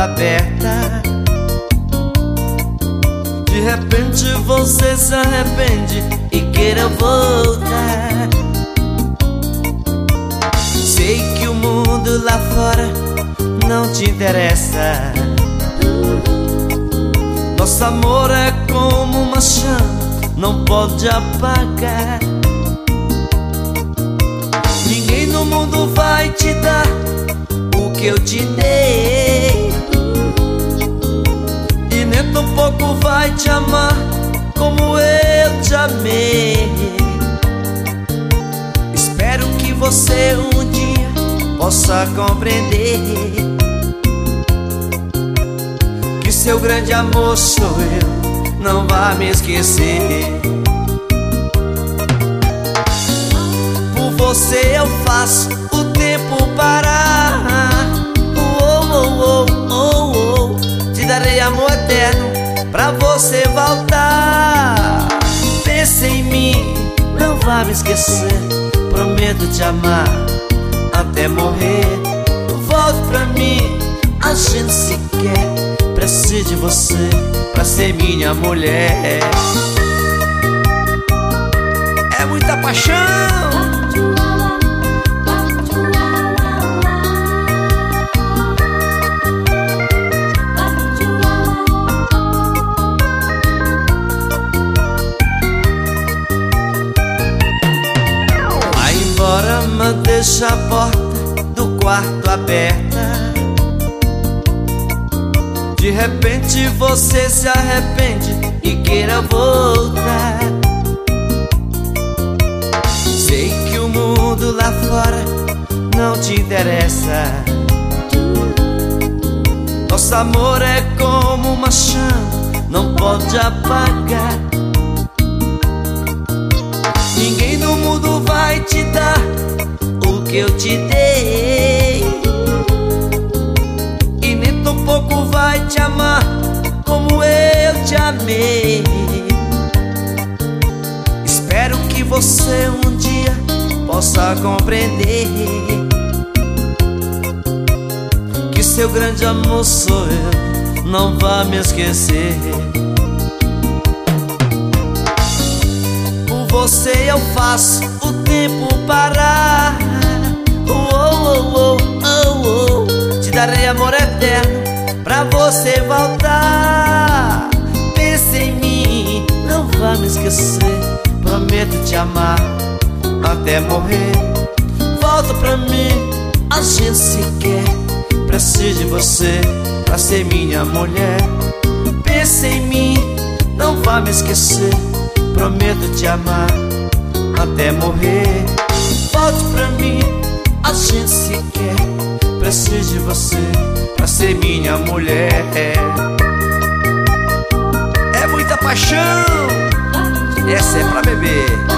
aberta. De repente você se arrepende e queira voltar. Sei que o mundo lá fora não te interessa. Nosso amor é como uma chama, não pode apagar. Ninguém no mundo vai te dar o que eu te dei, e nem tão pouco vai te amar como eu te amei. Espero que você um dia possa compreender que seu grande amor sou eu, não vá me esquecer. Por você eu faço o tempo parar. Te darei amor eterno pra você voltar. Pense em mim, não vá me esquecer. Prometo te amar até morrer. Volte pra mim, a gente se quer. Preciso de você pra ser minha mulher. É muita paixão. Vai embora, mas deixa a porta do quarto aberta. De repente você se arrepende e queira voltar. Sei que o mundo lá fora não te interessa. Nosso amor é como uma chama, não pode apagar. Ninguém no mundo vai te dar o que eu te dei, e nem tão pouco vai te amar como eu te amei. Espero que você um dia possa compreender que seu grande amor sou eu, não vá me esquecer. Por você eu faço o tempo parar. Te darei amor eterno pra você voltar. Pense em mim, não vá me esquecer. Prometo te amar até morrer. Volta pra mim, a gente se quer. Preciso de você pra ser minha mulher. Pense em mim, não vá me esquecer. Prometo te amar até morrer. Volte pra mim, a gente se quer. Preciso de você pra ser minha mulher. É muita paixão, essa é pra beber.